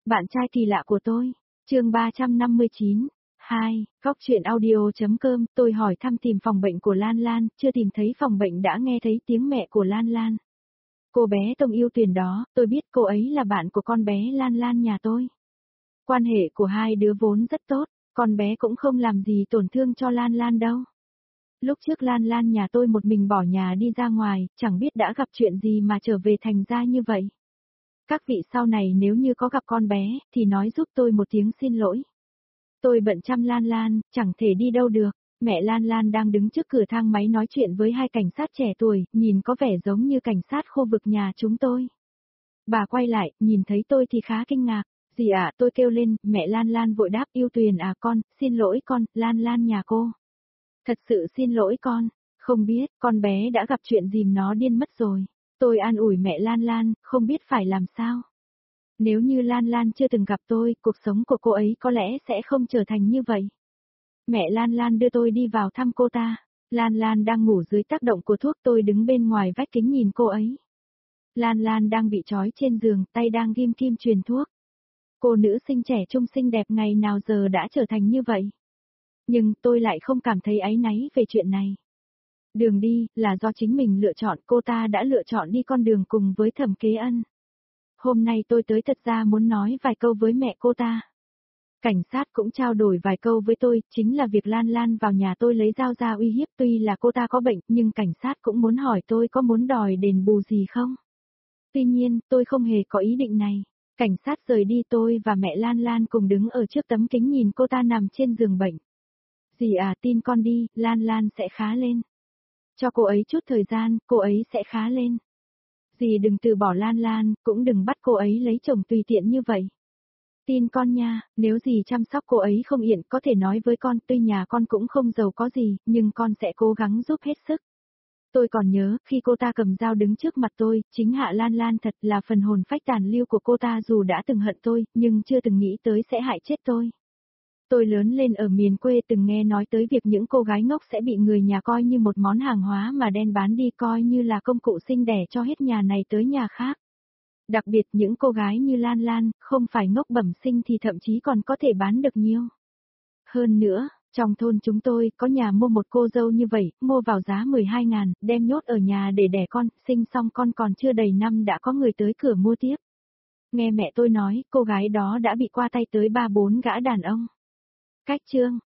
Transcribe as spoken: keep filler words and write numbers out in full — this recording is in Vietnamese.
Bạn trai kỳ lạ của tôi. Chương ba trăm năm mươi chín. hai. Góc truyện audio.com. Tôi hỏi thăm tìm phòng bệnh của Lan Lan, chưa tìm thấy phòng bệnh đã nghe thấy tiếng mẹ của Lan Lan. Cô bé Tông Yêu Tuyền đó, tôi biết cô ấy là bạn của con bé Lan Lan nhà tôi. Quan hệ của hai đứa vốn rất tốt, con bé cũng không làm gì tổn thương cho Lan Lan đâu. Lúc trước Lan Lan nhà tôi một mình bỏ nhà đi ra ngoài, chẳng biết đã gặp chuyện gì mà trở về thành ra như vậy. Các vị sau này nếu như có gặp con bé, thì nói giúp tôi một tiếng xin lỗi. Tôi bận chăm Lan Lan, chẳng thể đi đâu được. Mẹ Lan Lan đang đứng trước cửa thang máy nói chuyện với hai cảnh sát trẻ tuổi, nhìn có vẻ giống như cảnh sát khu vực nhà chúng tôi. Bà quay lại, nhìn thấy tôi thì khá kinh ngạc. Gì ạ, à, tôi kêu lên, mẹ Lan Lan vội đáp, Yêu Tuyền à con, xin lỗi con, Lan Lan nhà cô. Thật sự xin lỗi con, không biết, con bé đã gặp chuyện dìm nó điên mất rồi. Tôi an ủi mẹ Lan Lan, không biết phải làm sao. Nếu như Lan Lan chưa từng gặp tôi, cuộc sống của cô ấy có lẽ sẽ không trở thành như vậy. Mẹ Lan Lan đưa tôi đi vào thăm cô ta. Lan Lan đang ngủ dưới tác động của thuốc, tôi đứng bên ngoài vách kính nhìn cô ấy. Lan Lan đang bị trói trên giường, tay đang ghim kim truyền thuốc. Cô nữ sinh trẻ trung xinh đẹp ngày nào giờ đã trở thành như vậy. Nhưng tôi lại không cảm thấy áy náy về chuyện này. Đường đi, là do chính mình lựa chọn, cô ta đã lựa chọn đi con đường cùng với Thẩm Kế Ân. Hôm nay tôi tới thật ra muốn nói vài câu với mẹ cô ta. Cảnh sát cũng trao đổi vài câu với tôi, chính là việc Lan Lan vào nhà tôi lấy dao ra uy hiếp, tuy là cô ta có bệnh, nhưng cảnh sát cũng muốn hỏi tôi có muốn đòi đền bù gì không. Tuy nhiên, tôi không hề có ý định này. Cảnh sát rời đi, tôi và mẹ Lan Lan cùng đứng ở trước tấm kính nhìn cô ta nằm trên giường bệnh. Dì à, tin con đi, Lan Lan sẽ khá lên. Cho cô ấy chút thời gian, cô ấy sẽ khá lên. Dì đừng từ bỏ Lan Lan, cũng đừng bắt cô ấy lấy chồng tùy tiện như vậy. Tin con nha, nếu dì chăm sóc cô ấy không yên, có thể nói với con, tuy nhà con cũng không giàu có gì, nhưng con sẽ cố gắng giúp hết sức. Tôi còn nhớ, khi cô ta cầm dao đứng trước mặt tôi, chính Hạ Lan Lan thật là phần hồn phách tàn lưu của cô ta, dù đã từng hận tôi, nhưng chưa từng nghĩ tới sẽ hại chết tôi. Tôi lớn lên ở miền quê, từng nghe nói tới việc những cô gái ngốc sẽ bị người nhà coi như một món hàng hóa mà đen bán đi, coi như là công cụ sinh đẻ cho hết nhà này tới nhà khác. Đặc biệt những cô gái như Lan Lan, không phải ngốc bẩm sinh thì thậm chí còn có thể bán được nhiều. Hơn nữa, trong thôn chúng tôi có nhà mua một cô dâu như vậy, mua vào giá mười hai ngàn, đem nhốt ở nhà để đẻ con, sinh xong con còn chưa đầy năm đã có người tới cửa mua tiếp. Nghe mẹ tôi nói, cô gái đó đã bị qua tay tới ba bốn gã đàn ông. Cách chương.